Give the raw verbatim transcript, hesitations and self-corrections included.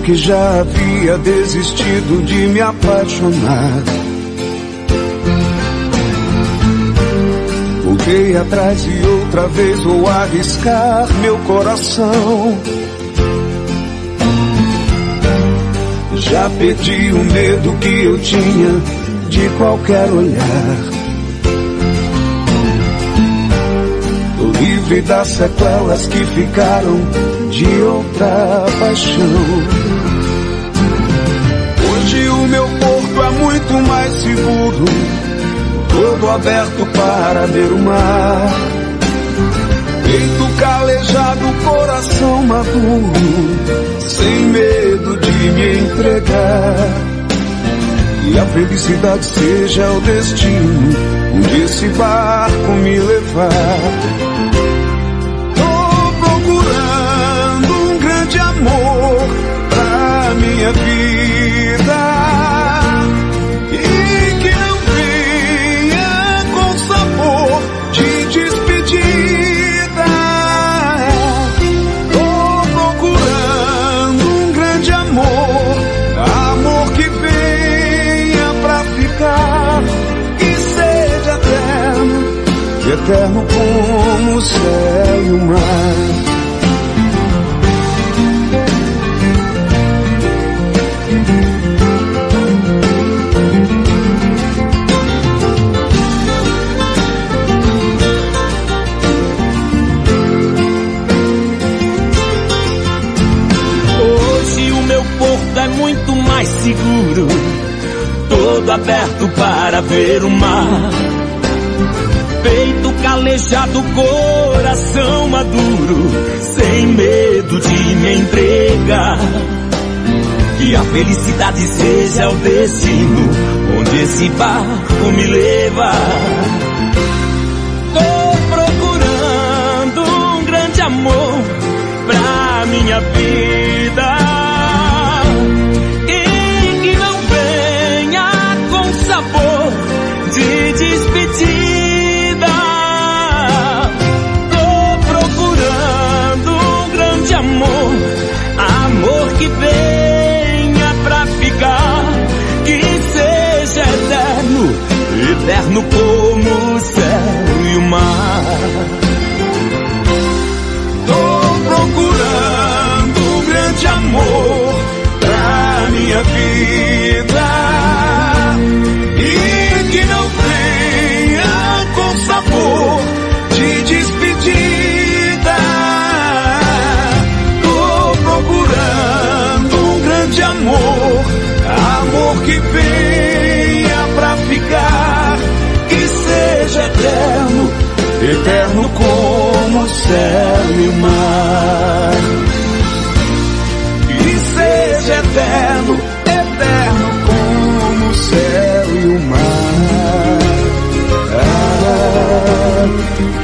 que já havia desistido de me apaixonar. Voltei atrás e outra vez vou arriscar meu coração. Já perdi o medo que eu tinha de qualquer olhar. Tô livre das sequelas que ficaram de outra paixão. Hoje o meu porto é muito mais seguro, todo aberto para ver o mar. Peito calejado, coração maduro, sem medo de me entregar. E a felicidade seja o destino onde esse barco me levar. Tô procurando um grande amor pra minha vida, e que não venha com sabor de despedida. Tô procurando um grande amor, amor que venha pra ficar e seja eterno, eterno como o céu e o mar. É muito mais seguro, todo aberto para ver o mar. Peito calejado, coração maduro, sem medo de me entregar. Que a felicidade seja o destino onde esse barco me leva. Tô procurando um grande amor pra minha vida, de despedida. Tô procurando um grande amor, amor que venha pra ficar, que seja eterno, eterno como o céu e o mar. Tô procurando um grande amor pra minha vida, que não venha com sabor de despedida. Tô procurando um grande amor, amor que venha pra ficar, que seja eterno, eterno como o céu e o mar. Que seja eterno, eterno como o céu e o mar. Ah,